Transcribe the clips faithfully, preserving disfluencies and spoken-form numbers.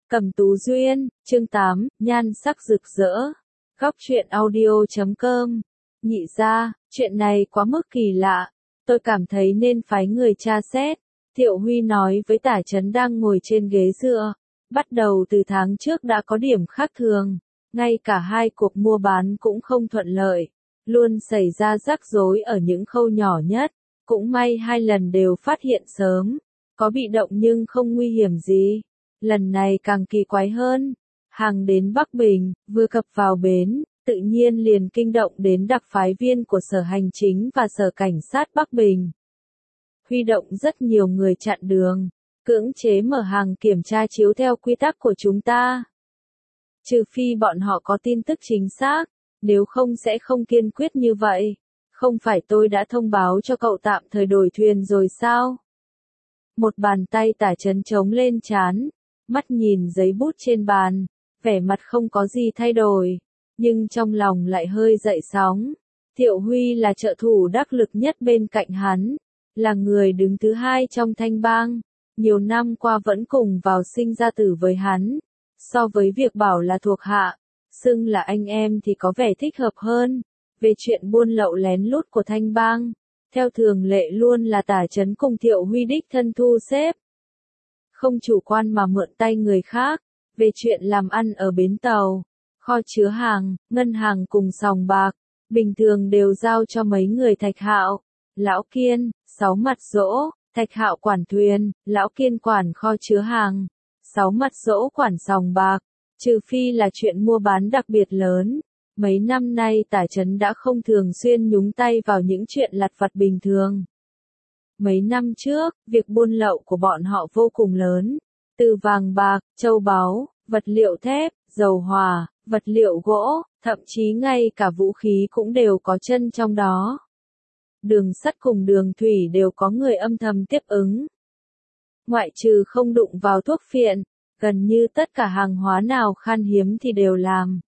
Cẩm Tú Duyên, chương tám, nhan sắc rực rỡ. Góc truyện audio chấm com. Nhị gia, chuyện này quá mức kỳ lạ. Tôi cảm thấy nên phái người tra xét. Thiệu Huy nói với Tả Chấn đang ngồi trên ghế dựa. Bắt đầu từ tháng trước đã có điểm khác thường. Ngay cả hai cuộc mua bán cũng không thuận lợi. Luôn xảy ra rắc rối ở những khâu nhỏ nhất. Cũng may hai lần đều phát hiện sớm. Có bị động nhưng không nguy hiểm gì. Lần này càng kỳ quái hơn. Hàng đến Bắc Bình, vừa cập vào bến, tự nhiên liền kinh động đến đặc phái viên của Sở Hành Chính và Sở Cảnh sát Bắc Bình. Huy động rất nhiều người chặn đường, cưỡng chế mở hàng kiểm tra chiếu theo quy tắc của chúng ta. Trừ phi bọn họ có tin tức chính xác, nếu không sẽ không kiên quyết như vậy. Không phải tôi đã thông báo cho cậu tạm thời đổi thuyền rồi sao? Một bàn tay Tả Chấn chống lên trán, mắt nhìn giấy bút trên bàn, vẻ mặt không có gì thay đổi, nhưng trong lòng lại hơi dậy sóng. Thiệu Huy là trợ thủ đắc lực nhất bên cạnh hắn, là người đứng thứ hai trong Thanh Bang, nhiều năm qua vẫn cùng vào sinh ra tử với hắn. So với việc bảo là thuộc hạ, xưng là anh em thì có vẻ thích hợp hơn. Về chuyện buôn lậu lén lút của Thanh Bang, theo thường lệ luôn là Tả Chấn cùng Thiệu Huy đích thân thu xếp. Không chủ quan mà mượn tay người khác. Về chuyện làm ăn ở bến tàu, kho chứa hàng, ngân hàng cùng sòng bạc, bình thường đều giao cho mấy người Thạch Hạo, Lão Kiên, Sáu Mặt Dỗ. Thạch Hạo quản thuyền, Lão Kiên quản kho chứa hàng, Sáu Mặt Dỗ quản sòng bạc. Trừ phi là chuyện mua bán đặc biệt lớn, mấy năm nay Tả Chấn đã không thường xuyên nhúng tay vào những chuyện lặt vặt bình thường. Mấy năm trước, việc buôn lậu của bọn họ vô cùng lớn, từ vàng bạc, châu báu, vật liệu thép, dầu hỏa, vật liệu gỗ, thậm chí ngay cả vũ khí cũng đều có chân trong đó. Đường sắt cùng đường thủy đều có người âm thầm tiếp ứng. Ngoại trừ không đụng vào thuốc phiện, gần như tất cả hàng hóa nào khan hiếm thì đều làm.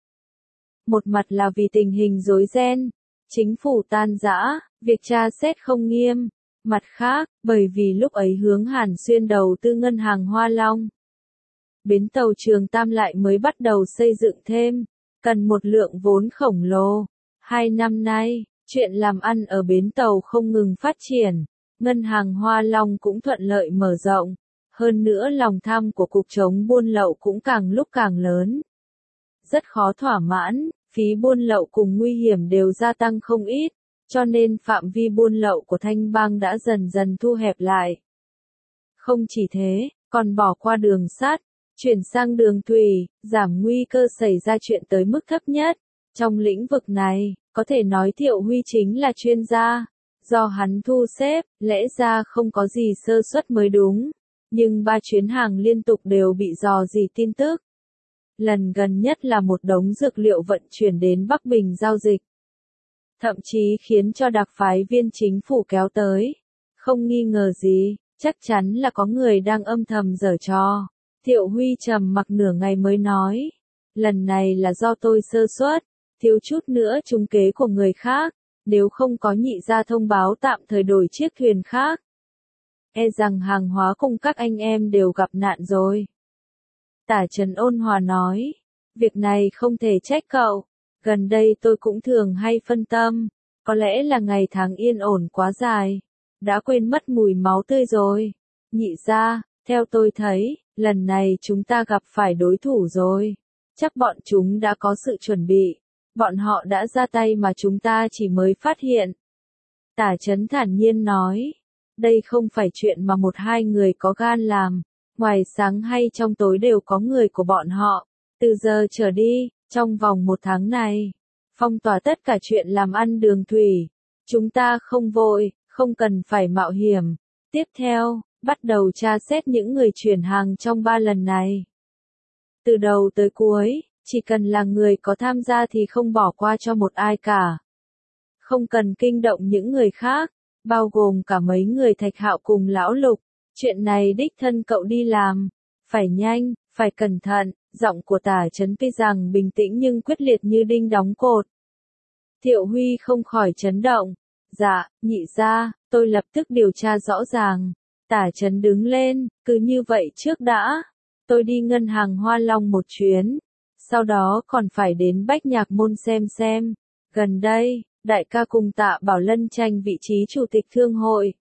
Một mặt là vì tình hình rối ren, chính phủ tan rã, việc tra xét không nghiêm. Mặt khác, bởi vì lúc ấy hướng Hàn Xuyên đầu tư ngân hàng Hoa Long. Bến tàu Trường Tam lại mới bắt đầu xây dựng thêm, cần một lượng vốn khổng lồ. Hai năm nay, chuyện làm ăn ở bến tàu không ngừng phát triển, ngân hàng Hoa Long cũng thuận lợi mở rộng. Hơn nữa lòng tham của cục chống buôn lậu cũng càng lúc càng lớn. Rất khó thỏa mãn, phí buôn lậu cùng nguy hiểm đều gia tăng không ít. Cho nên phạm vi buôn lậu của Thanh Bang đã dần dần thu hẹp lại. Không chỉ thế, còn bỏ qua đường sắt, chuyển sang đường thủy, giảm nguy cơ xảy ra chuyện tới mức thấp nhất. Trong lĩnh vực này, có thể nói Thiệu Huy chính là chuyên gia. Do hắn thu xếp, lẽ ra không có gì sơ suất mới đúng. Nhưng ba chuyến hàng liên tục đều bị dò dỉ tin tức. Lần gần nhất là một đống dược liệu vận chuyển đến Bắc Bình giao dịch. Thậm chí khiến cho đặc phái viên chính phủ kéo tới. Không nghi ngờ gì, chắc chắn là có người đang âm thầm giở trò. Thiệu Huy trầm mặc nửa ngày mới nói. Lần này là do tôi sơ suất, thiếu chút nữa trúng kế của người khác. Nếu không có nhị gia thông báo tạm thời đổi chiếc thuyền khác, e rằng hàng hóa cùng các anh em đều gặp nạn rồi. Tả Chấn ôn hòa nói. Việc này không thể trách cậu. Gần đây tôi cũng thường hay phân tâm, có lẽ là ngày tháng yên ổn quá dài, đã quên mất mùi máu tươi rồi. Nhị gia, theo tôi thấy, lần này chúng ta gặp phải đối thủ rồi. Chắc bọn chúng đã có sự chuẩn bị, bọn họ đã ra tay mà chúng ta chỉ mới phát hiện. Tả Chấn thản nhiên nói, đây không phải chuyện mà một hai người có gan làm, ngoài sáng hay trong tối đều có người của bọn họ. Từ giờ trở đi, trong vòng một tháng này, phong tỏa tất cả chuyện làm ăn đường thủy. Chúng ta không vội, không cần phải mạo hiểm. Tiếp theo, bắt đầu tra xét những người chuyển hàng trong ba lần này. Từ đầu tới cuối, chỉ cần là người có tham gia thì không bỏ qua cho một ai cả. Không cần kinh động những người khác, bao gồm cả mấy người Thạch Hạo cùng Lão Lục. Chuyện này đích thân cậu đi làm. Phải nhanh, phải cẩn thận. Giọng của Tả Chấn tuy rằng bình tĩnh nhưng quyết liệt như đinh đóng cột. Thiệu Huy không khỏi chấn động. Dạ, nhị gia, tôi lập tức điều tra rõ ràng. Tả Chấn đứng lên, cứ như vậy trước đã. tôi đi ngân hàng Hoa Long một chuyến, sau đó còn phải đến Bách Nhạc Môn xem xem. Gần đây, đại ca cùng Tạ Bảo Lân tranh vị trí chủ tịch thương hội.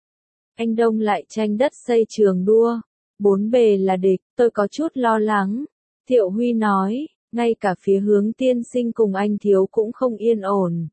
Anh Đông lại tranh đất xây trường đua. Bốn bề là địch, tôi có chút lo lắng. Thiệu Huy nói, ngay cả phía Hướng tiên sinh cùng anh Thiếu cũng không yên ổn.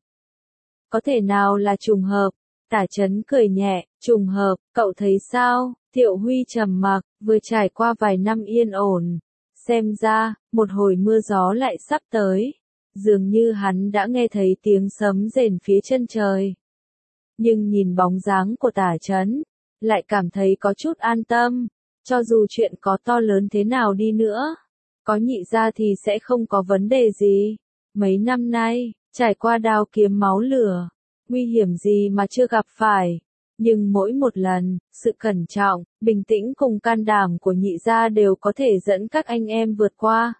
Có thể nào là trùng hợp? Tả Chấn cười nhẹ, trùng hợp, cậu thấy sao? Thiệu Huy trầm mặc, vừa trải qua vài năm yên ổn. Xem ra, một hồi mưa gió lại sắp tới. Dường như hắn đã nghe thấy tiếng sấm rền phía chân trời. Nhưng nhìn bóng dáng của Tả Chấn, lại cảm thấy có chút an tâm. Cho dù chuyện có to lớn thế nào đi nữa, có Nhị gia thì sẽ không có vấn đề gì. Mấy năm nay, trải qua đao kiếm máu lửa, nguy hiểm gì mà chưa gặp phải. Nhưng mỗi một lần, sự cẩn trọng, bình tĩnh cùng can đảm của Nhị gia đều có thể dẫn các anh em vượt qua.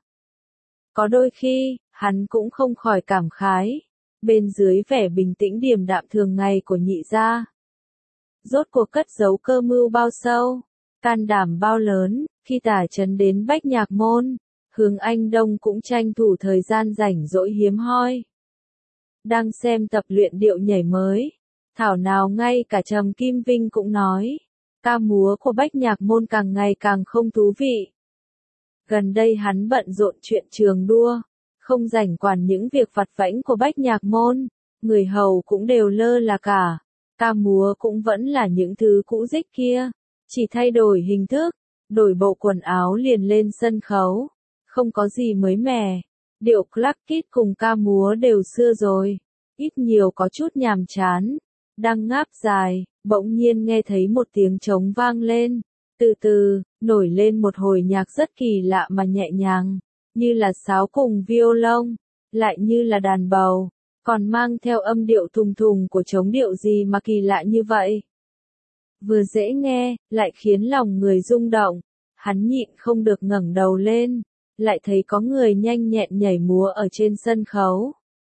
Có đôi khi, hắn cũng không khỏi cảm khái, bên dưới vẻ bình tĩnh điềm đạm thường ngày của Nhị gia. Rốt cuộc cất giấu cơ mưu bao sâu, can đảm bao lớn. Khi Tả Chấn đến Bách Nhạc Môn, Hướng Anh Đông cũng tranh thủ thời gian rảnh rỗi hiếm hoi. Đang xem tập luyện điệu nhảy mới, thảo nào ngay cả Trầm Kim Vinh cũng nói, ca múa của Bách Nhạc Môn càng ngày càng không thú vị. Gần đây hắn bận rộn chuyện trường đua, không rảnh quản những việc vặt vãnh của Bách Nhạc Môn, người hầu cũng đều lơ là cả, ca múa cũng vẫn là những thứ cũ rích kia, chỉ thay đổi hình thức, đổi bộ quần áo liền lên sân khấu, không có gì mới mẻ, điệu classic cùng ca múa đều xưa rồi, ít nhiều có chút nhàm chán. Đang ngáp dài, bỗng nhiên nghe thấy một tiếng trống vang lên, từ từ, nổi lên một hồi nhạc rất kỳ lạ mà nhẹ nhàng, như là sáo cùng violon, lại như là đàn bầu, còn mang theo âm điệu thùng thùng của trống điệu gì mà kỳ lạ như vậy. Vừa dễ nghe, lại khiến lòng người rung động, hắn nhịn không được ngẩng đầu lên, lại thấy có người nhanh nhẹn nhảy múa ở trên sân khấu.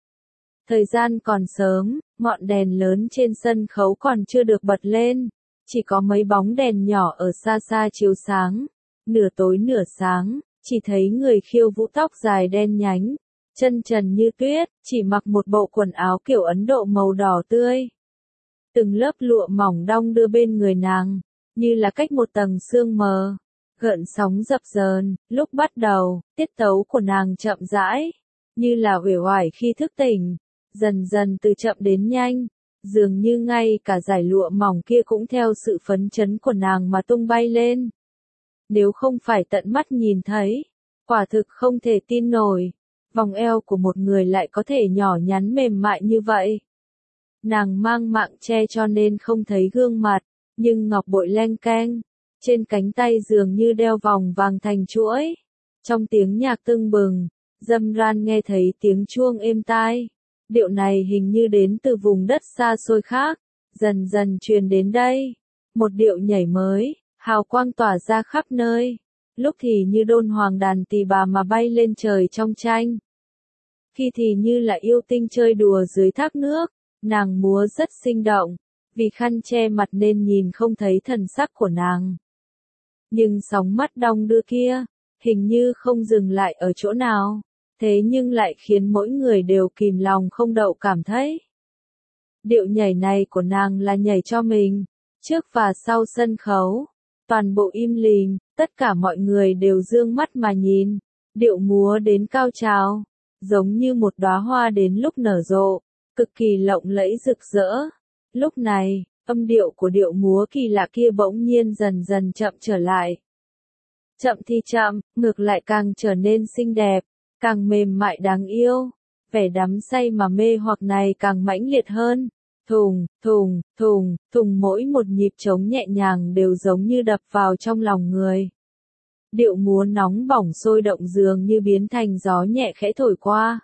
Thời gian còn sớm, ngọn đèn lớn trên sân khấu còn chưa được bật lên, chỉ có mấy bóng đèn nhỏ ở xa xa chiếu sáng, nửa tối nửa sáng, chỉ thấy người khiêu vũ tóc dài đen nhánh, chân trần như tuyết, chỉ mặc một bộ quần áo kiểu Ấn Độ màu đỏ tươi. Từng lớp lụa mỏng đong đưa bên người nàng, như là cách một tầng sương mờ, gợn sóng dập dờn. Lúc bắt đầu, tiết tấu của nàng chậm rãi, như là uể oải khi thức tỉnh, dần dần từ chậm đến nhanh, dường như ngay cả dải lụa mỏng kia cũng theo sự phấn chấn của nàng mà tung bay lên. Nếu không phải tận mắt nhìn thấy, quả thực không thể tin nổi, vòng eo của một người lại có thể nhỏ nhắn mềm mại như vậy. Nàng mang mạng che cho nên không thấy gương mặt, nhưng ngọc bội leng keng, trên cánh tay dường như đeo vòng vàng thành chuỗi. Trong tiếng nhạc tưng bừng, Dâm Ran nghe thấy tiếng chuông êm tai. Điệu này hình như đến từ vùng đất xa xôi khác, dần dần truyền đến đây. Một điệu nhảy mới, hào quang tỏa ra khắp nơi. Lúc thì như đôn hoàng đàn tỳ bà mà bay lên trời trong tranh. Khi thì như là yêu tinh chơi đùa dưới thác nước, nàng múa rất sinh động, vì khăn che mặt nên nhìn không thấy thần sắc của nàng. Nhưng sóng mắt đong đưa kia, hình như không dừng lại ở chỗ nào. Thế nhưng lại khiến mỗi người đều kìm lòng không đậu cảm thấy. Điệu nhảy này của nàng là nhảy cho mình, trước và sau sân khấu, toàn bộ im lìm, tất cả mọi người đều dương mắt mà nhìn, điệu múa đến cao trào, giống như một đóa hoa đến lúc nở rộ, cực kỳ lộng lẫy rực rỡ. Lúc này, âm điệu của điệu múa kỳ lạ kia bỗng nhiên dần dần chậm trở lại. Chậm thì chậm, ngược lại càng trở nên xinh đẹp, càng mềm mại đáng yêu, vẻ đắm say mà mê hoặc này càng mãnh liệt hơn. Thùng, thùng, thùng, thùng mỗi một nhịp trống nhẹ nhàng đều giống như đập vào trong lòng người. Điệu múa nóng bỏng sôi động dường như biến thành gió nhẹ khẽ thổi qua.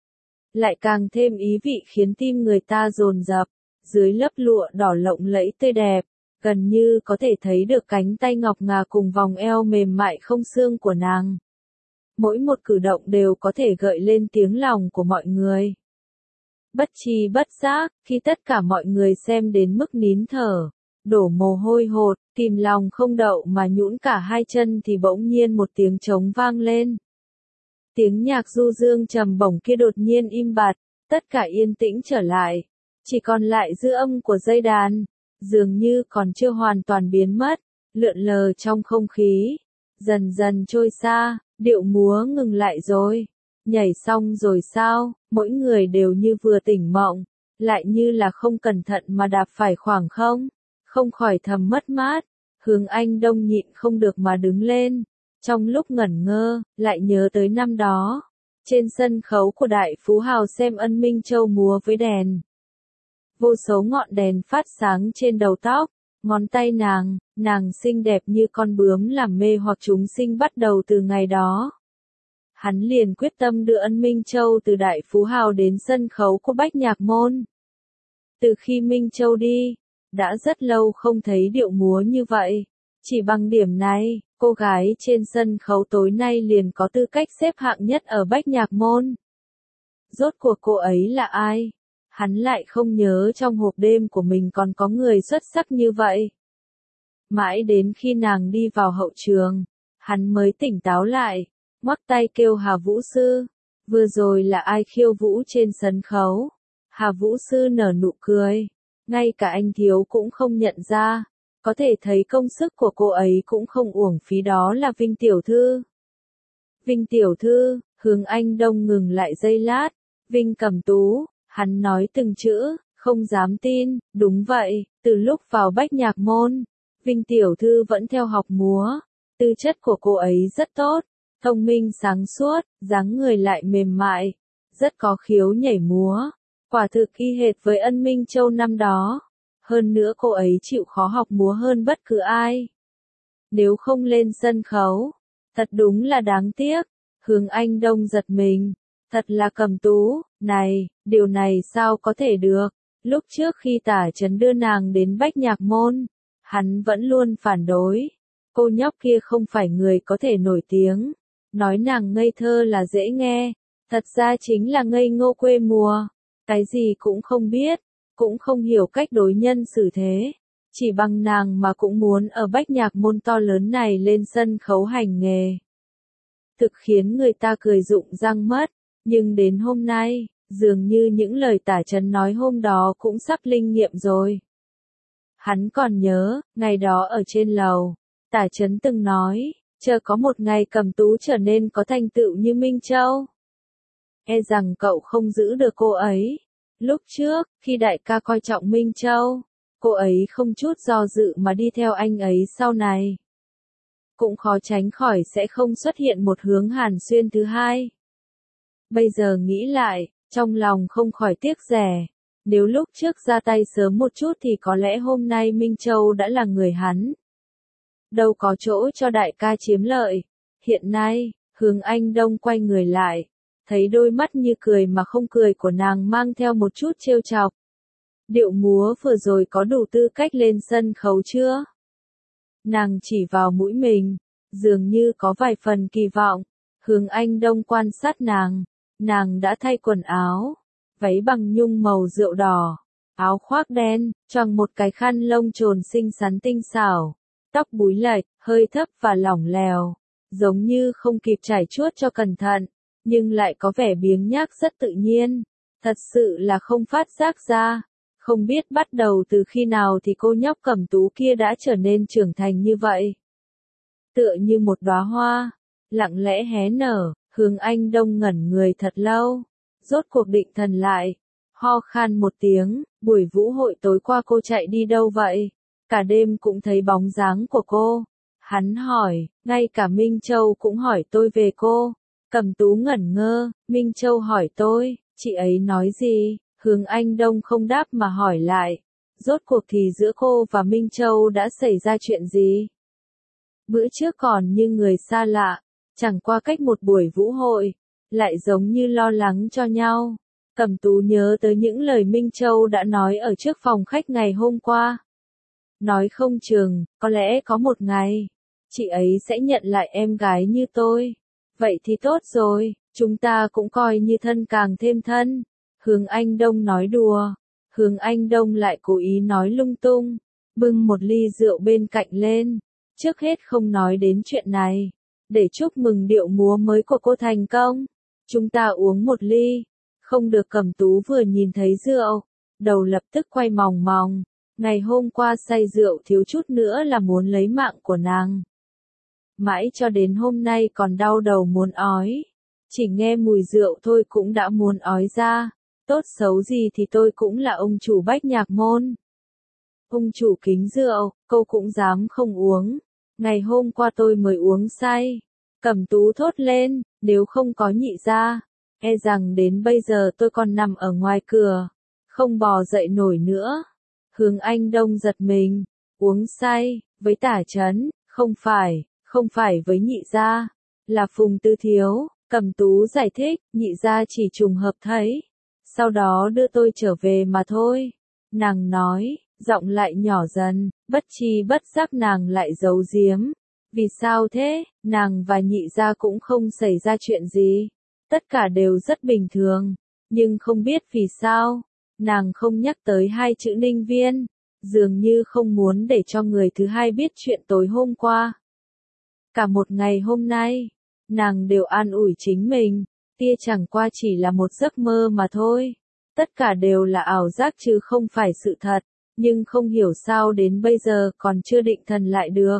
Lại càng thêm ý vị khiến tim người ta dồn dập, dưới lớp lụa đỏ lộng lẫy tươi đẹp, gần như có thể thấy được cánh tay ngọc ngà cùng vòng eo mềm mại không xương của nàng. Mỗi một cử động đều có thể gợi lên tiếng lòng của mọi người. Bất tri bất giác, khi tất cả mọi người xem đến mức nín thở, đổ mồ hôi hột, kìm lòng không đậu mà nhũn cả hai chân thì bỗng nhiên một tiếng trống vang lên. Tiếng nhạc du dương trầm bổng kia đột nhiên im bặt, tất cả yên tĩnh trở lại, chỉ còn lại dư âm của dây đàn, dường như còn chưa hoàn toàn biến mất, lượn lờ trong không khí, dần dần trôi xa, điệu múa ngừng lại rồi. Nhảy xong rồi sao, mỗi người đều như vừa tỉnh mộng, lại như là không cẩn thận mà đạp phải khoảng không, không khỏi thầm mất mát. Hướng Anh Đông nhịn không được mà đứng lên, trong lúc ngẩn ngơ, lại nhớ tới năm đó, trên sân khấu của Đại Phú Hào xem Ân Minh Châu múa với đèn. Vô số ngọn đèn phát sáng trên đầu tóc, ngón tay nàng, nàng xinh đẹp như con bướm làm mê hoặc chúng sinh bắt đầu từ ngày đó. Hắn liền quyết tâm đưa Ân Minh Châu từ Đại Phú Hào đến sân khấu của Bách Nhạc Môn. Từ khi Minh Châu đi, đã rất lâu không thấy điệu múa như vậy. Chỉ bằng điểm này, cô gái trên sân khấu tối nay liền có tư cách xếp hạng nhất ở Bách Nhạc Môn. Rốt cuộc cô ấy là ai? Hắn lại không nhớ trong hộp đêm của mình còn có người xuất sắc như vậy. Mãi đến khi nàng đi vào hậu trường, hắn mới tỉnh táo lại, ngoắc tay kêu Hà Vũ Sư. Vừa rồi là ai khiêu vũ trên sân khấu? Hà Vũ Sư nở nụ cười, ngay cả anh thiếu cũng không nhận ra, có thể thấy công sức của cô ấy cũng không uổng phí. Đó là Vinh Tiểu Thư. Vinh Tiểu Thư, Hướng Anh Đông ngừng lại giây lát, Vinh Cẩm Tú, hắn nói từng chữ, không dám tin, đúng vậy, từ lúc vào Bách Nhạc Môn, Vinh Tiểu Thư vẫn theo học múa, tư chất của cô ấy rất tốt, thông minh sáng suốt, dáng người lại mềm mại, rất có khiếu nhảy múa, quả thực y hệt với Ân Minh Châu năm đó. Hơn nữa cô ấy chịu khó học múa hơn bất cứ ai. Nếu không lên sân khấu, thật đúng là đáng tiếc. Hướng Anh Đông giật mình, thật là Cẩm Tú, này, điều này sao có thể được. Lúc trước khi Tả Chấn đưa nàng đến Bách Nhạc Môn, hắn vẫn luôn phản đối. Cô nhóc kia không phải người có thể nổi tiếng. Nói nàng ngây thơ là dễ nghe, thật ra chính là ngây ngô quê mùa, cái gì cũng không biết, cũng không hiểu cách đối nhân xử thế. Chỉ bằng nàng mà cũng muốn ở Bách Nhạc Môn to lớn này lên sân khấu hành nghề. Thực khiến người ta cười rụng răng mất, nhưng đến hôm nay, dường như những lời Tả Chấn nói hôm đó cũng sắp linh nghiệm rồi. Hắn còn nhớ, ngày đó ở trên lầu, Tả Chấn từng nói, chờ có một ngày Cẩm Tú trở nên có thành tựu như Minh Châu. E rằng cậu không giữ được cô ấy. Lúc trước, khi đại ca coi trọng Minh Châu, cô ấy không chút do dự mà đi theo anh ấy sau này. Cũng khó tránh khỏi sẽ không xuất hiện một Hướng Hàn Xuyên thứ hai. Bây giờ nghĩ lại, trong lòng không khỏi tiếc rẻ. Nếu lúc trước ra tay sớm một chút thì có lẽ hôm nay Minh Châu đã là người hắn. Đâu có chỗ cho đại ca chiếm lợi. Hiện nay, Hướng Anh Đông quay người lại, thấy đôi mắt như cười mà không cười của nàng mang theo một chút trêu chọc. Điệu múa vừa rồi có đủ tư cách lên sân khấu chưa? Nàng chỉ vào mũi mình, dường như có vài phần kỳ vọng. Hướng Anh Đông quan sát nàng, nàng đã thay quần áo, váy bằng nhung màu rượu đỏ, áo khoác đen, choàng một cái khăn lông trồn xinh xắn tinh xảo, tóc búi lệch, hơi thấp và lỏng lẻo, giống như không kịp trải chuốt cho cẩn thận, nhưng lại có vẻ biếng nhác rất tự nhiên, thật sự là không phát giác ra. Không biết bắt đầu từ khi nào thì cô nhóc Cẩm Tú kia đã trở nên trưởng thành như vậy. Tựa như một đóa hoa, lặng lẽ hé nở. Hướng Anh Đông ngẩn người thật lâu, rốt cuộc định thần lại, ho khan một tiếng, buổi vũ hội tối qua cô chạy đi đâu vậy? Cả đêm cũng thấy bóng dáng của cô. Hắn hỏi, ngay cả Minh Châu cũng hỏi tôi về cô. Cẩm Tú ngẩn ngơ, Minh Châu hỏi tôi, chị ấy nói gì? Hướng Anh Đông không đáp mà hỏi lại, rốt cuộc thì giữa cô và Minh Châu đã xảy ra chuyện gì? Bữa trước còn như người xa lạ, chẳng qua cách một buổi vũ hội, lại giống như lo lắng cho nhau. Cẩm Tú nhớ tới những lời Minh Châu đã nói ở trước phòng khách ngày hôm qua. Nói không chừng, có lẽ có một ngày, chị ấy sẽ nhận lại em gái như tôi. Vậy thì tốt rồi, chúng ta cũng coi như thân càng thêm thân. Hướng Anh Đông nói đùa, Hướng Anh Đông lại cố ý nói lung tung. bưng một ly rượu bên cạnh lên. Trước hết không nói đến chuyện này, để chúc mừng điệu múa mới của cô thành công. Chúng ta uống một ly. Không được. Cẩm Tú vừa nhìn thấy rượu, đầu lập tức quay mòng mòng. Ngày hôm qua say rượu thiếu chút nữa là muốn lấy mạng của nàng. Mãi cho đến hôm nay còn đau đầu muốn ói. Chỉ nghe mùi rượu thôi cũng đã muốn ói ra. Tốt xấu gì thì tôi cũng là ông chủ Bách Nhạc Môn. Ông chủ kính rượu, cô cũng dám không uống. Ngày hôm qua tôi mới uống say. Cẩm Tú thốt lên, nếu không có nhị gia, e rằng đến bây giờ tôi còn nằm ở ngoài cửa, không bò dậy nổi nữa. Hướng Anh Đông giật mình, uống say, với Tả Chấn, không phải, không phải với nhị gia, là Phùng Tư Thiếu. Cẩm Tú giải thích, nhị gia chỉ trùng hợp thấy, sau đó đưa tôi trở về mà thôi. Nàng nói, giọng lại nhỏ dần, bất chi bất giác nàng lại giấu giếm. Vì sao thế? Nàng và nhị gia cũng không xảy ra chuyện gì. Tất cả đều rất bình thường. Nhưng không biết vì sao, nàng không nhắc tới hai chữ Ninh Viên. Dường như không muốn để cho người thứ hai biết chuyện tối hôm qua. Cả một ngày hôm nay, nàng đều an ủi chính mình. Tia chẳng qua chỉ là một giấc mơ mà thôi. Tất cả đều là ảo giác chứ không phải sự thật. Nhưng không hiểu sao đến bây giờ còn chưa định thần lại được.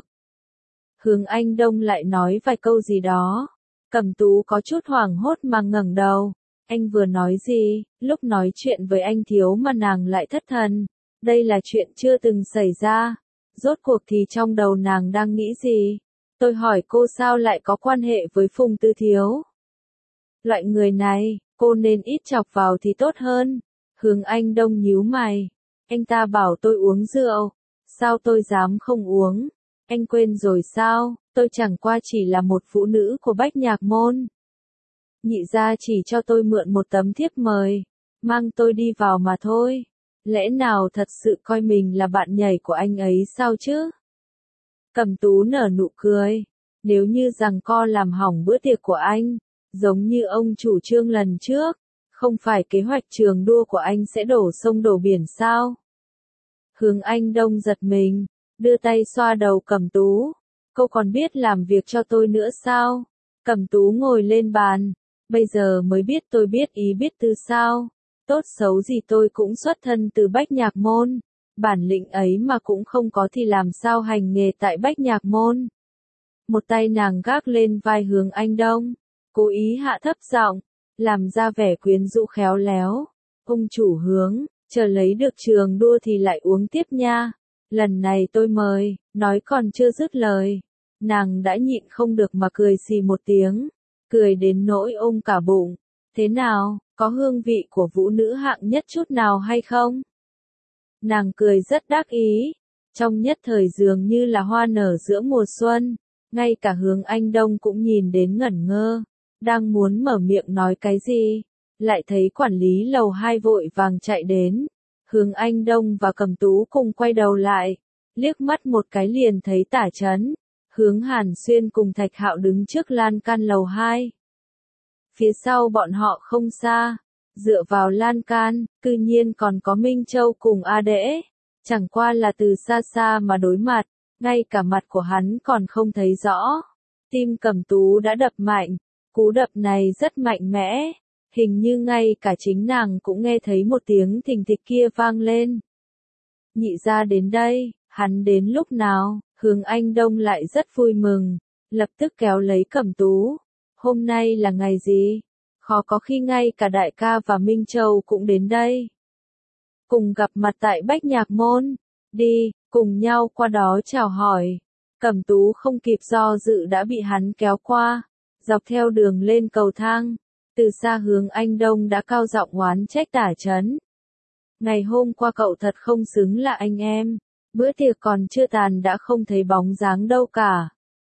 Hướng Anh Đông lại nói vài câu gì đó. Cẩm Tú có chút hoảng hốt mà ngẩng đầu. Anh vừa nói gì? Lúc nói chuyện với anh Thiếu mà nàng lại thất thần. Đây là chuyện chưa từng xảy ra. Rốt cuộc thì trong đầu nàng đang nghĩ gì? Tôi hỏi cô sao lại có quan hệ với Phùng Tư Thiếu? Loại người này, cô nên ít chọc vào thì tốt hơn. Hướng Anh Đông nhíu mày. Anh ta bảo tôi uống rượu. Sao tôi dám không uống? Anh quên rồi sao? Tôi chẳng qua chỉ là một phụ nữ của Bách Nhạc Môn. Nhị gia chỉ cho tôi mượn một tấm thiếp mời, mang tôi đi vào mà thôi. Lẽ nào thật sự coi mình là bạn nhảy của anh ấy sao chứ? Cẩm Tú nở nụ cười. Nếu như rằng co làm hỏng bữa tiệc của anh, giống như ông chủ Trương lần trước, không phải kế hoạch trường đua của anh sẽ đổ sông đổ biển sao? Hướng Anh Đông giật mình, đưa tay xoa đầu Cẩm Tú. Cô còn biết làm việc cho tôi nữa sao? Cẩm Tú ngồi lên bàn. Bây giờ mới biết tôi biết ý biết tư sao? Tốt xấu gì tôi cũng xuất thân từ Bách Nhạc Môn. Bản lĩnh ấy mà cũng không có thì làm sao hành nghề tại Bách Nhạc Môn. Một tay nàng gác lên vai Hướng Anh Đông, cố ý hạ thấp giọng, làm ra vẻ quyến rũ khéo léo. Ông chủ Hướng, chờ lấy được trường đua thì lại uống tiếp nha. Lần này tôi mời, nói còn chưa dứt lời. Nàng đã nhịn không được mà cười xì một tiếng, cười đến nỗi ôm cả bụng. Thế nào, có hương vị của vũ nữ hạng nhất chút nào hay không? Nàng cười rất đắc ý, trong nhất thời dường như là hoa nở giữa mùa xuân, ngay cả Hướng Anh Đông cũng nhìn đến ngẩn ngơ, đang muốn mở miệng nói cái gì, lại thấy quản lý lầu hai vội vàng chạy đến. Hướng Anh Đông và Cẩm Tú cùng quay đầu lại, liếc mắt một cái liền thấy Tả Chấn, Hướng Hàn Xuyên cùng Thạch Hạo đứng trước lan can lầu hai. Phía sau bọn họ không xa, dựa vào lan can, cư nhiên còn có Minh Châu cùng A Đễ, chẳng qua là từ xa xa mà đối mặt, ngay cả mặt của hắn còn không thấy rõ. Tim Cẩm Tú đã đập mạnh, cú đập này rất mạnh mẽ, hình như ngay cả chính nàng cũng nghe thấy một tiếng thình thịch kia vang lên. Nhị gia đến đây, hắn đến lúc nào? Hướng Anh Đông lại rất vui mừng, lập tức kéo lấy Cẩm Tú. Hôm nay là ngày gì? Khó có khi ngay cả đại ca và Minh Châu cũng đến đây. Cùng gặp mặt tại Bách Nhạc Môn. Đi, cùng nhau qua đó chào hỏi. Cẩm Tú không kịp do dự đã bị hắn kéo qua, dọc theo đường lên cầu thang. Từ xa Hướng Anh Đông đã cao giọng oán trách Tả Chấn. Ngày hôm qua cậu thật không xứng là anh em. Bữa tiệc còn chưa tàn đã không thấy bóng dáng đâu cả.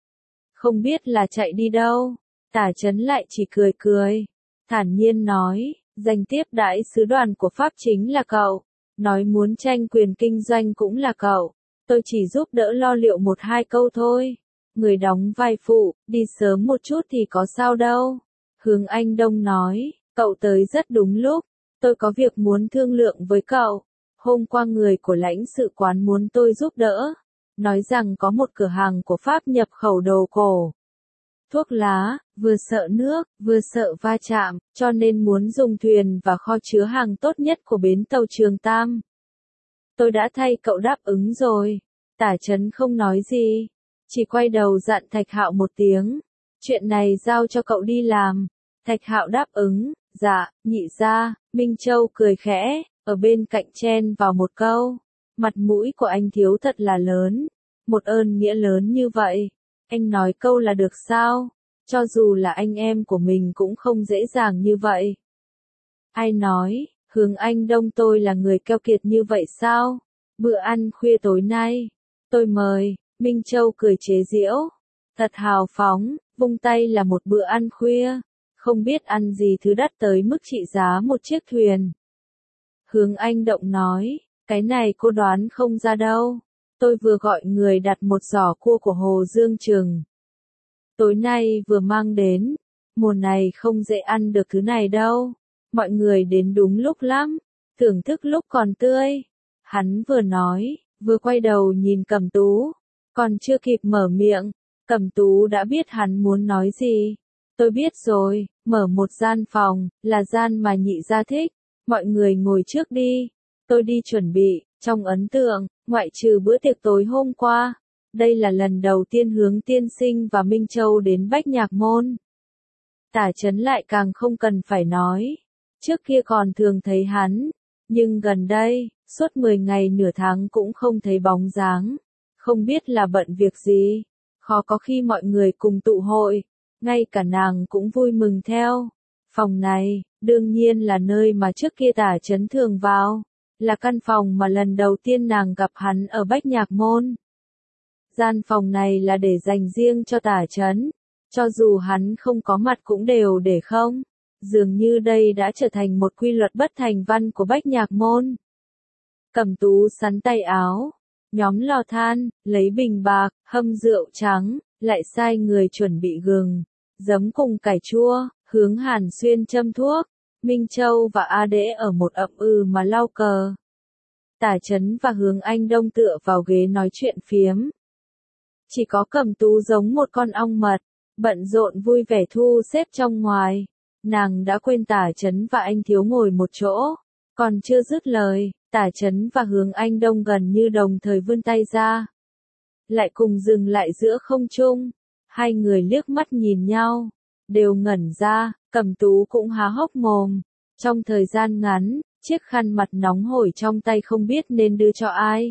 Không biết là chạy đi đâu. Tả Chấn lại chỉ cười cười, thản nhiên nói, danh tiếp đại sứ đoàn của Pháp chính là cậu, nói muốn tranh quyền kinh doanh cũng là cậu, tôi chỉ giúp đỡ lo liệu một hai câu thôi. Người đóng vai phụ, đi sớm một chút thì có sao đâu. Hướng Anh Đông nói, cậu tới rất đúng lúc, tôi có việc muốn thương lượng với cậu. Hôm qua người của lãnh sự quán muốn tôi giúp đỡ, nói rằng có một cửa hàng của Pháp nhập khẩu đồ cổ. Thuốc lá, vừa sợ nước, vừa sợ va chạm, cho nên muốn dùng thuyền và kho chứa hàng tốt nhất của bến tàu Trường Tam. Tôi đã thay cậu đáp ứng rồi. Tả Chấn không nói gì, chỉ quay đầu dặn Thạch Hạo một tiếng. Chuyện này giao cho cậu đi làm. Thạch Hạo đáp ứng, dạ, nhị gia. Minh Châu cười khẽ, ở bên cạnh chen vào một câu. Mặt mũi của anh thiếu thật là lớn. Một ơn nghĩa lớn như vậy, anh nói câu là được sao? Cho dù là anh em của mình cũng không dễ dàng như vậy. Ai nói, Hướng Anh Đông tôi là người keo kiệt như vậy sao? Bữa ăn khuya tối nay, tôi mời. Minh Châu cười chế giễu, thật hào phóng, vung tay là một bữa ăn khuya, không biết ăn gì thứ đắt tới mức trị giá một chiếc thuyền. Hướng Anh Động nói, cái này cô đoán không ra đâu, tôi vừa gọi người đặt một giỏ cua của Hồ Dương Trừng. Tối nay vừa mang đến, mùa này không dễ ăn được thứ này đâu, mọi người đến đúng lúc lắm, thưởng thức lúc còn tươi. Hắn vừa nói, vừa quay đầu nhìn Cẩm Tú. Còn chưa kịp mở miệng, Cẩm Tú đã biết hắn muốn nói gì. Tôi biết rồi, mở một gian phòng, là gian mà nhị gia thích. Mọi người ngồi trước đi. Tôi đi chuẩn bị, trong ấn tượng, ngoại trừ bữa tiệc tối hôm qua. Đây là lần đầu tiên Hướng tiên sinh và Minh Châu đến Bách Nhạc Môn. Tả Chấn lại càng không cần phải nói. Trước kia còn thường thấy hắn, nhưng gần đây, suốt mười ngày nửa tháng cũng không thấy bóng dáng. Không biết là bận việc gì, khó có khi mọi người cùng tụ hội, ngay cả nàng cũng vui mừng theo. Phòng này, đương nhiên là nơi mà trước kia Tả Chấn thường vào, là căn phòng mà lần đầu tiên nàng gặp hắn ở Bách Nhạc Môn. Gian phòng này là để dành riêng cho Tả Chấn, cho dù hắn không có mặt cũng đều để không. Dường như đây đã trở thành một quy luật bất thành văn của Bách Nhạc Môn. Cẩm Tú sắn tay áo, nhóm lò than, lấy bình bạc, hâm rượu trắng, lại sai người chuẩn bị gừng, giấm cùng cải chua, Hướng Hàn Xuyên châm thuốc, Minh Châu và A Đễ ở một ậm ừ mà lau cờ. Tả Chấn và Hướng Anh Đông tựa vào ghế nói chuyện phiếm. Chỉ có Cẩm Tú giống một con ong mật, bận rộn vui vẻ thu xếp trong ngoài. Nàng đã quên Tả Chấn và anh Thiếu ngồi một chỗ, còn chưa dứt lời, Tả Chấn và Hướng Anh Đông gần như đồng thời vươn tay ra. Lại cùng dừng lại giữa không trung, hai người liếc mắt nhìn nhau, đều ngẩn ra, Cẩm Tú cũng há hốc mồm. Trong thời gian ngắn, chiếc khăn mặt nóng hổi trong tay không biết nên đưa cho ai.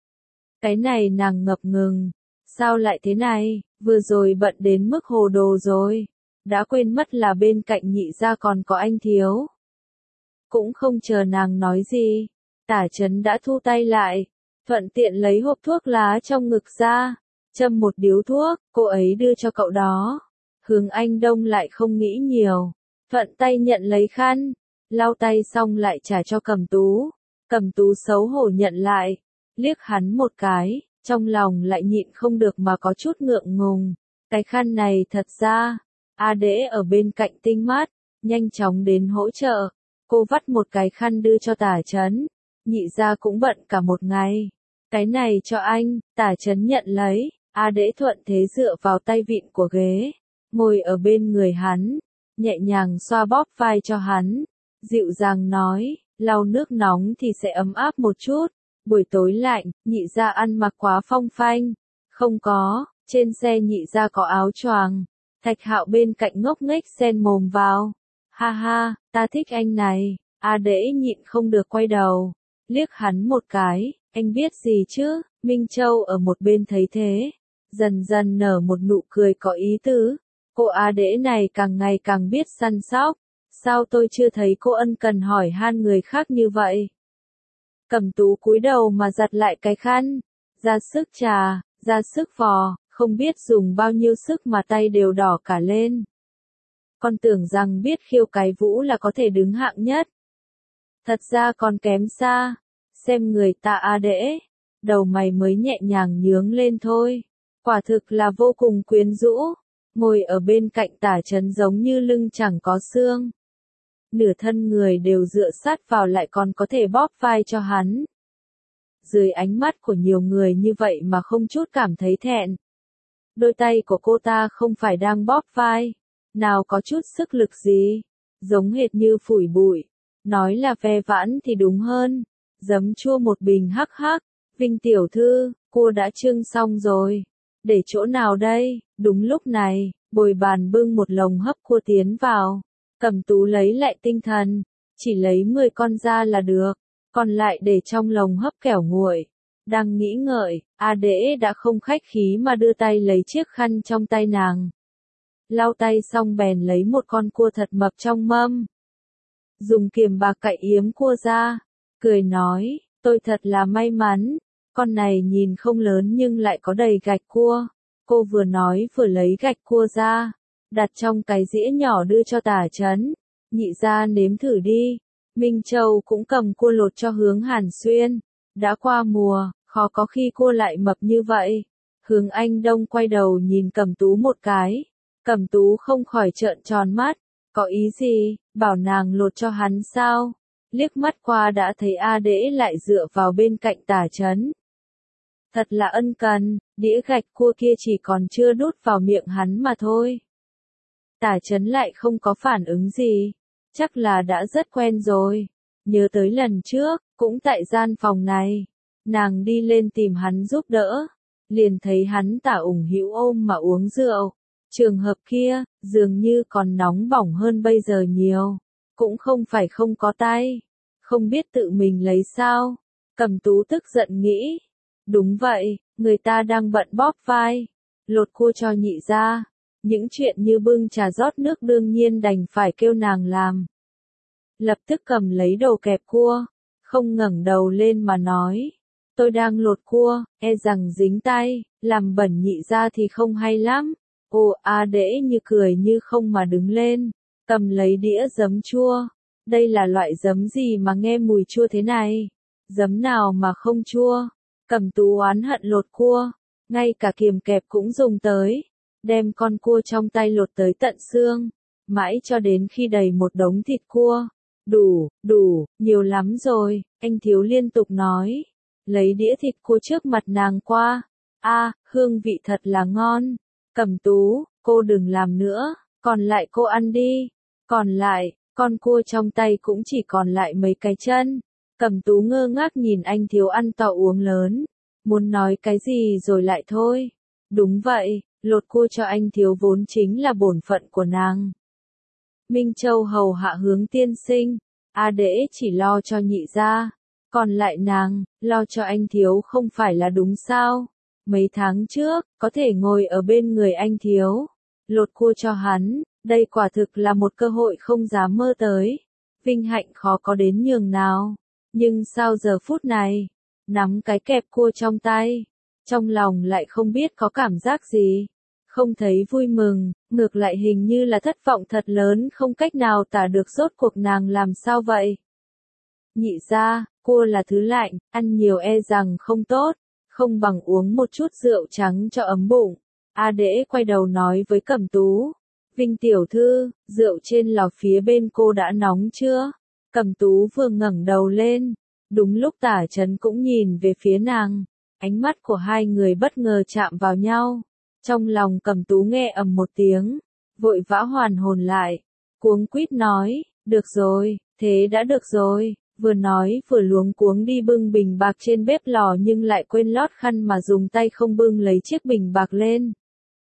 Cái này nàng ngập ngừng, sao lại thế này, vừa rồi bận đến mức hồ đồ rồi. Đã quên mất là bên cạnh nhị gia còn có anh Thiếu. Cũng không chờ nàng nói gì, Tả Chấn đã thu tay lại, thuận tiện lấy hộp thuốc lá trong ngực ra, châm một điếu thuốc, cô ấy đưa cho cậu đó. Hướng Anh Đông lại không nghĩ nhiều, thuận tay nhận lấy khăn, lau tay xong lại trả cho Cẩm Tú. Cẩm Tú xấu hổ nhận lại, liếc hắn một cái, trong lòng lại nhịn không được mà có chút ngượng ngùng. Cái khăn này thật ra, A Đễ ở bên cạnh tinh mắt, nhanh chóng đến hỗ trợ. Cô vắt một cái khăn đưa cho Tả Chấn. Nhị gia cũng bận cả một ngày. Cái này cho anh, Tả Chấn nhận lấy. A Đễ thuận thế dựa vào tay vịn của ghế, ngồi ở bên người hắn, nhẹ nhàng xoa bóp vai cho hắn, dịu dàng nói, lau nước nóng thì sẽ ấm áp một chút. Buổi tối lạnh, nhị gia ăn mặc quá phong phanh. Không có, trên xe nhị gia có áo choàng. Thạch Hạo bên cạnh ngốc nghếch xen mồm vào. Ha ha, ta thích anh này. A Đễ nhịn không được quay đầu, liếc hắn một cái, anh biết gì chứ? Minh Châu ở một bên thấy thế, dần dần nở một nụ cười có ý tứ. Cô A Đễ này càng ngày càng biết săn sóc. Sao tôi chưa thấy cô ân cần hỏi han người khác như vậy? Cẩm Tú cúi đầu mà giặt lại cái khăn, ra sức trà, ra sức vò, không biết dùng bao nhiêu sức mà tay đều đỏ cả lên. Con tưởng rằng biết khiêu cái vũ là có thể đứng hạng nhất. Thật ra còn kém xa, xem người ta A Đễ, đầu mày mới nhẹ nhàng nhướng lên thôi. Quả thực là vô cùng quyến rũ, ngồi ở bên cạnh Tả Chấn giống như lưng chẳng có xương. Nửa thân người đều dựa sát vào lại còn có thể bóp vai cho hắn. dưới ánh mắt của nhiều người như vậy mà không chút cảm thấy thẹn. Đôi tay của cô ta không phải đang bóp vai, nào có chút sức lực gì, giống hệt như phủi bụi. Nói là ve vãn thì đúng hơn, giấm chua một bình hắc hắc. Vinh tiểu thư, cua đã trưng xong rồi. Để chỗ nào đây? Đúng lúc này, bồi bàn bưng một lồng hấp cua tiến vào. Cẩm Tú lấy lại tinh thần, chỉ lấy mười con ra là được, còn lại để trong lồng hấp kẻo nguội. Đang nghĩ ngợi, A Đễ đã không khách khí mà đưa tay lấy chiếc khăn trong tay nàng. Lau tay xong bèn lấy một con cua thật mập trong mâm. Dùng kiềm bạc cạy yếm cua ra, cười nói, tôi thật là may mắn, con này nhìn không lớn nhưng lại có đầy gạch cua. Cô vừa nói vừa lấy gạch cua ra, đặt trong cái dĩa nhỏ đưa cho Tả Chấn. Nhị gia nếm thử đi. Minh Châu cũng cầm cua lột cho Hướng Hàn Xuyên. Đã qua mùa, khó có khi cua lại mập như vậy. Hướng Anh Đông quay đầu nhìn Cẩm Tú một cái. Cẩm Tú không khỏi trợn tròn mắt. Có ý gì, bảo nàng lột cho hắn sao? Liếc mắt qua đã thấy A Đễ lại dựa vào bên cạnh Tả Chấn. Thật là ân cần, đĩa gạch cua kia chỉ còn chưa đút vào miệng hắn mà thôi. Tả Chấn lại không có phản ứng gì, chắc là đã rất quen rồi. Nhớ tới lần trước, cũng tại gian phòng này, nàng đi lên tìm hắn giúp đỡ, liền thấy hắn Tả ủng hữu ôm mà uống rượu. Trường hợp kia, dường như còn nóng bỏng hơn bây giờ nhiều, cũng không phải không có tay, không biết tự mình lấy sao. Cẩm Tú tức giận nghĩ, đúng vậy, người ta đang bận bóp vai, lột cua cho nhị gia. Những chuyện như bưng trà rót nước đương nhiên đành phải kêu nàng làm. Lập tức cầm lấy đầu kẹp cua, không ngẩng đầu lên mà nói, tôi đang lột cua, e rằng dính tay, làm bẩn nhị gia thì không hay lắm. Ồ, A Đễ như cười như không mà đứng lên, cầm lấy đĩa giấm chua. Đây là loại giấm gì mà nghe mùi chua thế này? Giấm nào mà không chua? Cẩm Tú oán hận lột cua, ngay cả kiềm kẹp cũng dùng tới, đem con cua trong tay lột tới tận xương, mãi cho đến khi đầy một đống thịt cua. Đủ, đủ, nhiều lắm rồi, anh Thiếu liên tục nói, lấy đĩa thịt cua trước mặt nàng qua. A, hương vị thật là ngon. Cẩm Tú, cô đừng làm nữa, còn lại cô ăn đi. Còn lại, con cua trong tay cũng chỉ còn lại mấy cái chân. Cẩm Tú ngơ ngác nhìn anh Thiếu ăn to uống lớn, muốn nói cái gì rồi lại thôi. Đúng vậy, lột cua cho anh Thiếu vốn chính là bổn phận của nàng. Minh Châu hầu hạ Hướng tiên sinh, A Đễ chỉ lo cho nhị gia, còn lại nàng, lo cho anh Thiếu không phải là đúng sao? Mấy tháng trước, có thể ngồi ở bên người anh Thiếu, lột cua cho hắn, đây quả thực là một cơ hội không dám mơ tới. Vinh hạnh khó có đến nhường nào. Nhưng sao giờ phút này, nắm cái kẹp cua trong tay, trong lòng lại không biết có cảm giác gì. Không thấy vui mừng, ngược lại hình như là thất vọng thật lớn không cách nào tả được rốt cuộc nàng làm sao vậy. Nhị gia, cua là thứ lạnh, ăn nhiều e rằng không tốt, không bằng uống một chút rượu trắng cho ấm bụng. A Đễ quay đầu nói với Cẩm Tú, Vinh tiểu thư, rượu trên lò phía bên cô đã nóng chưa? Cẩm Tú vừa ngẩng đầu lên, đúng lúc Tả Chấn cũng nhìn về phía nàng, ánh mắt của hai người bất ngờ chạm vào nhau. Trong lòng Cẩm Tú nghe ầm một tiếng, vội vã hoàn hồn lại, cuống quýt nói, được rồi, thế đã được rồi, vừa nói vừa luống cuống đi bưng bình bạc trên bếp lò nhưng lại quên lót khăn mà dùng tay không bưng lấy chiếc bình bạc lên.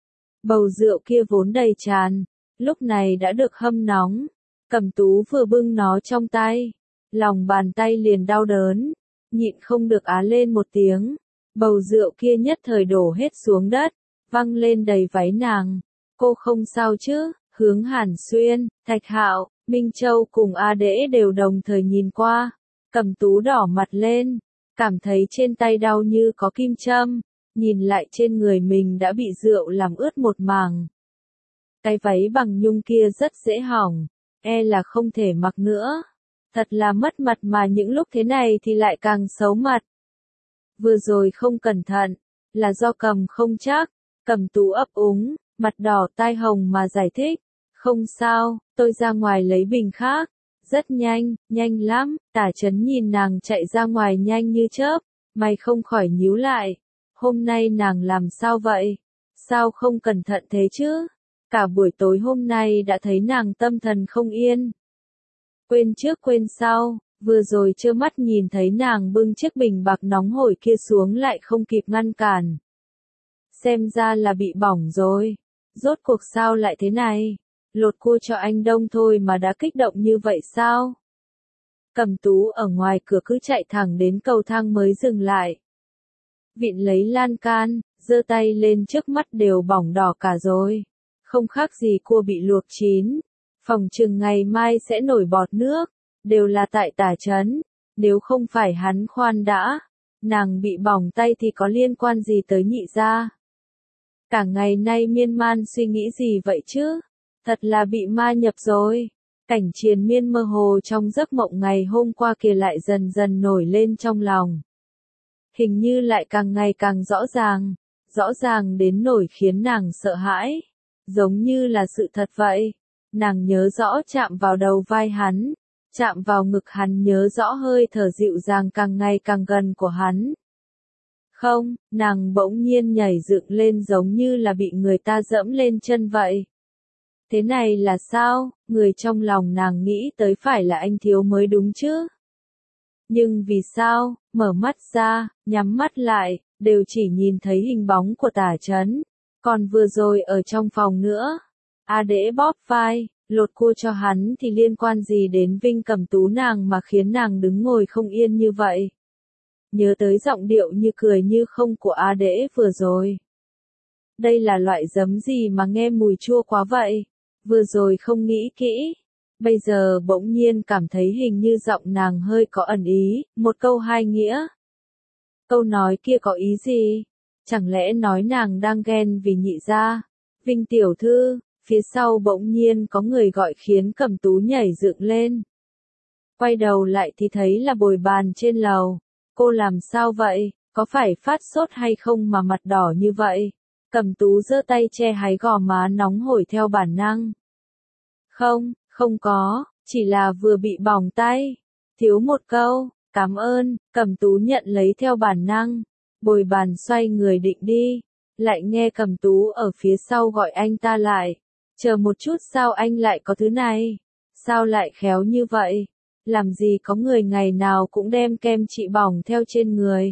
Bầu rượu kia vốn đầy tràn, lúc này đã được hâm nóng, Cẩm Tú vừa bưng nó trong tay, lòng bàn tay liền đau đớn, nhịn không được á lên một tiếng, bầu rượu kia nhất thời đổ hết xuống đất, văng lên đầy váy nàng. Cô không sao chứ? Hướng Hàn Xuyên, Thạch Hạo, Minh Châu cùng A Đễ đều đồng thời nhìn qua. Cẩm Tú đỏ mặt lên, cảm thấy trên tay đau như có kim châm, nhìn lại trên người mình đã bị rượu làm ướt một mảng. Cái váy bằng nhung kia rất dễ hỏng, e là không thể mặc nữa. Thật là mất mặt mà những lúc thế này thì lại càng xấu mặt. Vừa rồi không cẩn thận, là do cầm không chắc. Cẩm Tú ấp úng, mặt đỏ tai hồng mà giải thích, không sao, tôi ra ngoài lấy bình khác. Rất nhanh, nhanh lắm. Tả Chấn nhìn nàng chạy ra ngoài nhanh như chớp, Mày không khỏi nhíu lại. Hôm nay nàng làm sao vậy? Sao không cẩn thận thế chứ? Cả buổi tối hôm nay đã thấy nàng tâm thần không yên. Quên trước quên sau, vừa rồi trơ mắt nhìn thấy nàng bưng chiếc bình bạc nóng hổi kia xuống lại không kịp ngăn cản. Xem ra là bị bỏng rồi. Rốt cuộc sao lại thế này? Lột cua cho anh Đông thôi mà đã kích động như vậy sao? Cẩm Tú ở ngoài cửa cứ chạy thẳng đến cầu thang mới dừng lại. Vịn lấy lan can, giơ tay lên trước mắt đều bỏng đỏ cả rồi. Không khác gì cua bị luộc chín. Phòng chừng ngày mai sẽ nổi bọt nước. Đều là tại Tả Chấn. Nếu không phải hắn khoan đã. Nàng bị bỏng tay thì có liên quan gì tới Nhị gia? Cả ngày nay miên man suy nghĩ gì vậy chứ? Thật là bị ma nhập rồi. Cảnh triền miên mơ hồ trong giấc mộng ngày hôm qua kia lại dần dần nổi lên trong lòng. Hình như lại càng ngày càng rõ ràng, rõ ràng đến nổi khiến nàng sợ hãi. Giống như là sự thật vậy. Nàng nhớ rõ chạm vào đầu vai hắn, chạm vào ngực hắn, nhớ rõ hơi thở dịu dàng càng ngày càng gần của hắn. Không, nàng bỗng nhiên nhảy dựng lên giống như là bị người ta dẫm lên chân vậy. Thế này là sao? Người trong lòng nàng nghĩ tới phải là anh Thiếu mới đúng chứ. Nhưng vì sao, mở mắt ra, nhắm mắt lại, đều chỉ nhìn thấy hình bóng của Tả Chấn. Còn vừa rồi ở trong phòng nữa, A Đễ bóp vai, lột cua cho hắn thì liên quan gì đến Vinh Cẩm Tú nàng mà khiến nàng đứng ngồi không yên như vậy. Nhớ tới giọng điệu như cười như không của A Đễ vừa rồi. Đây là loại giấm gì mà nghe mùi chua quá vậy? Vừa rồi không nghĩ kỹ. Bây giờ bỗng nhiên cảm thấy hình như giọng nàng hơi có ẩn ý, một câu hai nghĩa. Câu nói kia có ý gì? Chẳng lẽ nói nàng đang ghen vì Nhị gia? Vinh tiểu thư, phía sau bỗng nhiên có người gọi khiến Cẩm Tú nhảy dựng lên. Quay đầu lại thì thấy là Bồi Bàn trên lầu. Cô làm sao vậy? Có phải phát sốt hay không mà mặt đỏ như vậy? Cẩm Tú giơ tay che háy gò má nóng hổi theo bản năng. Không, không có, chỉ là vừa bị bỏng tay. Thiếu một câu, cảm ơn, Cẩm Tú nhận lấy theo bản năng. Bồi Bàn xoay người định đi, lại nghe Cẩm Tú ở phía sau gọi anh ta lại. Chờ một chút, sao anh lại có thứ này? Sao lại khéo như vậy? Làm gì có người ngày nào cũng đem kem trị bỏng theo trên người.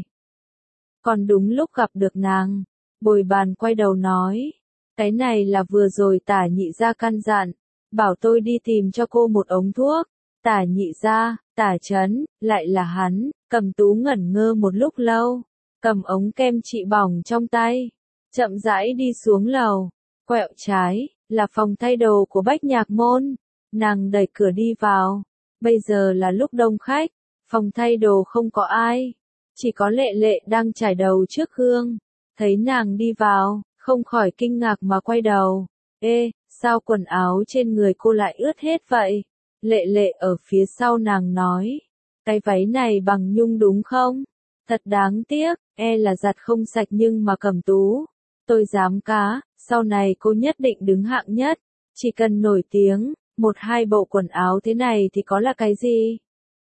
Còn đúng lúc gặp được nàng, Bồi Bàn quay đầu nói, cái này là vừa rồi Tả Nhị gia căn dặn, bảo tôi đi tìm cho cô một ống thuốc. Tả Nhị gia, Tả Chấn, lại là hắn. Cẩm Tú ngẩn ngơ một lúc lâu, cầm ống kem trị bỏng trong tay, chậm rãi đi xuống lầu, quẹo trái, là phòng thay đồ của Bách Nhạc Môn. Nàng đẩy cửa đi vào, bây giờ là lúc đông khách, phòng thay đồ không có ai, chỉ có Lệ Lệ đang chải đầu trước gương. Thấy nàng đi vào, không khỏi kinh ngạc mà quay đầu. Ê, sao quần áo trên người cô lại ướt hết vậy? Lệ Lệ ở phía sau nàng nói, cái váy này bằng nhung đúng không? Thật đáng tiếc, e là giặt không sạch nhưng mà Cẩm Tú, tôi dám cá, sau này cô nhất định đứng hạng nhất, chỉ cần nổi tiếng, một hai bộ quần áo thế này thì có là cái gì?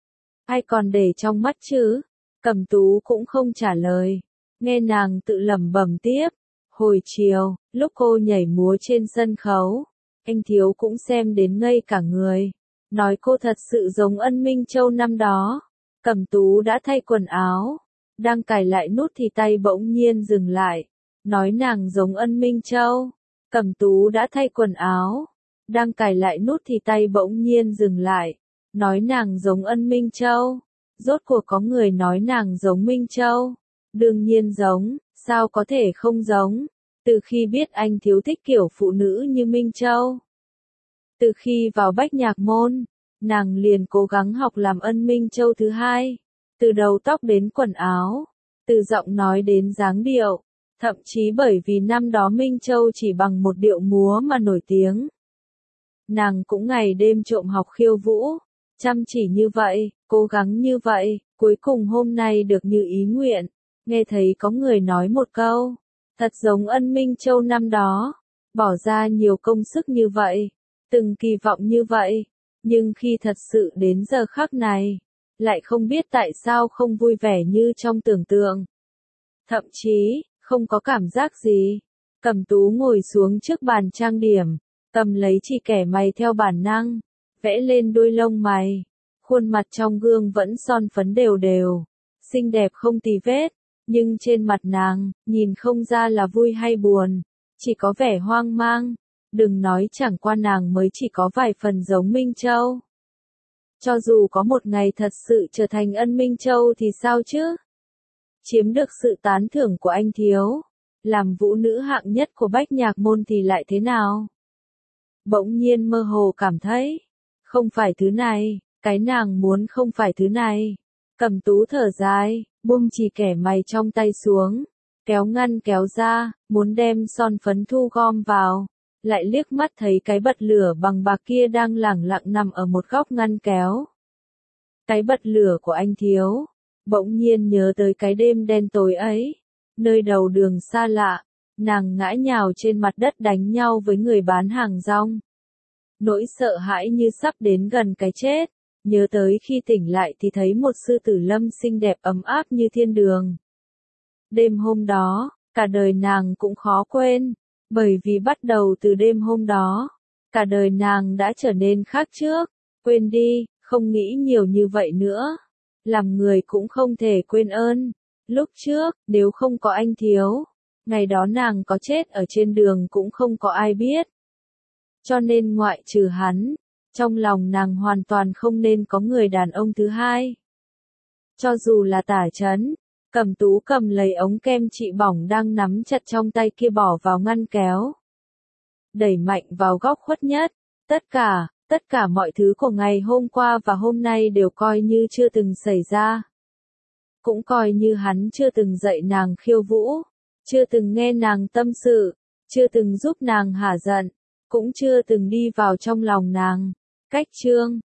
Ai còn để trong mắt chứ? Cẩm Tú cũng không trả lời, nghe nàng tự lẩm bẩm tiếp. Hồi chiều, lúc cô nhảy múa trên sân khấu, anh Thiếu cũng xem đến ngây cả người, nói cô thật sự giống Ân Minh Châu năm đó. Cẩm Tú đã thay quần áo, đang cài lại nút thì tay bỗng nhiên dừng lại, nói nàng giống Ân Minh Châu. Cẩm Tú đã thay quần áo, đang cài lại nút thì tay bỗng nhiên dừng lại, nói nàng giống Ân Minh Châu. Rốt cuộc có người nói nàng giống Minh Châu. Đương nhiên giống, sao có thể không giống? Từ khi biết anh Thiếu thích kiểu phụ nữ như Minh Châu, từ khi vào Bách Nhạc Môn, nàng liền cố gắng học làm Ân Minh Châu thứ hai. Từ đầu tóc đến quần áo, từ giọng nói đến dáng điệu, thậm chí bởi vì năm đó Minh Châu chỉ bằng một điệu múa mà nổi tiếng. Nàng cũng ngày đêm trộm học khiêu vũ, chăm chỉ như vậy, cố gắng như vậy, cuối cùng hôm nay được như ý nguyện. Nghe thấy có người nói một câu, thật giống Ân Minh Châu năm đó, bỏ ra nhiều công sức như vậy, từng kỳ vọng như vậy, nhưng khi thật sự đến giờ khắc này, lại không biết tại sao không vui vẻ như trong tưởng tượng. Thậm chí, không có cảm giác gì. Cẩm Tú ngồi xuống trước bàn trang điểm, cầm lấy chì kẻ mày theo bản năng, vẽ lên đuôi lông mày. Khuôn mặt trong gương vẫn son phấn đều đều, xinh đẹp không tì vết, nhưng trên mặt nàng, nhìn không ra là vui hay buồn, chỉ có vẻ hoang mang. Đừng nói chẳng qua nàng mới chỉ có vài phần giống Minh Châu. Cho dù có một ngày thật sự trở thành Ân Minh Châu thì sao chứ? Chiếm được sự tán thưởng của anh thiếu, làm vũ nữ hạng nhất của Bách Nhạc Môn thì lại thế nào? Bỗng nhiên mơ hồ cảm thấy, không phải thứ này, cái nàng muốn không phải thứ này. Cẩm Tú thở dài, buông chì kẻ mày trong tay xuống, kéo ngăn kéo ra, muốn đem son phấn thu gom vào, lại liếc mắt thấy cái bật lửa bằng bạc kia đang lẳng lặng nằm ở một góc ngăn kéo. Cái bật lửa của anh thiếu, bỗng nhiên nhớ tới cái đêm đen tối ấy, nơi đầu đường xa lạ, nàng ngã nhào trên mặt đất đánh nhau với người bán hàng rong. Nỗi sợ hãi như sắp đến gần cái chết, nhớ tới khi tỉnh lại thì thấy một sư tử lâm xinh đẹp ấm áp như thiên đường. Đêm hôm đó, cả đời nàng cũng khó quên, bởi vì bắt đầu từ đêm hôm đó, cả đời nàng đã trở nên khác trước. Quên đi, không nghĩ nhiều như vậy nữa. Làm người cũng không thể quên ơn. Lúc trước, nếu không có anh thiếu, ngày đó nàng có chết ở trên đường cũng không có ai biết. Cho nên ngoại trừ hắn, trong lòng nàng hoàn toàn không nên có người đàn ông thứ hai. Cho dù là Tả Chấn, Cẩm Tú cầm lấy ống kem trị bỏng đang nắm chặt trong tay kia bỏ vào ngăn kéo. Đẩy mạnh vào góc khuất nhất, tất cả, tất cả mọi thứ của ngày hôm qua và hôm nay đều coi như chưa từng xảy ra. Cũng coi như hắn chưa từng dạy nàng khiêu vũ, chưa từng nghe nàng tâm sự, chưa từng giúp nàng hả giận, cũng chưa từng đi vào trong lòng nàng. Cách chương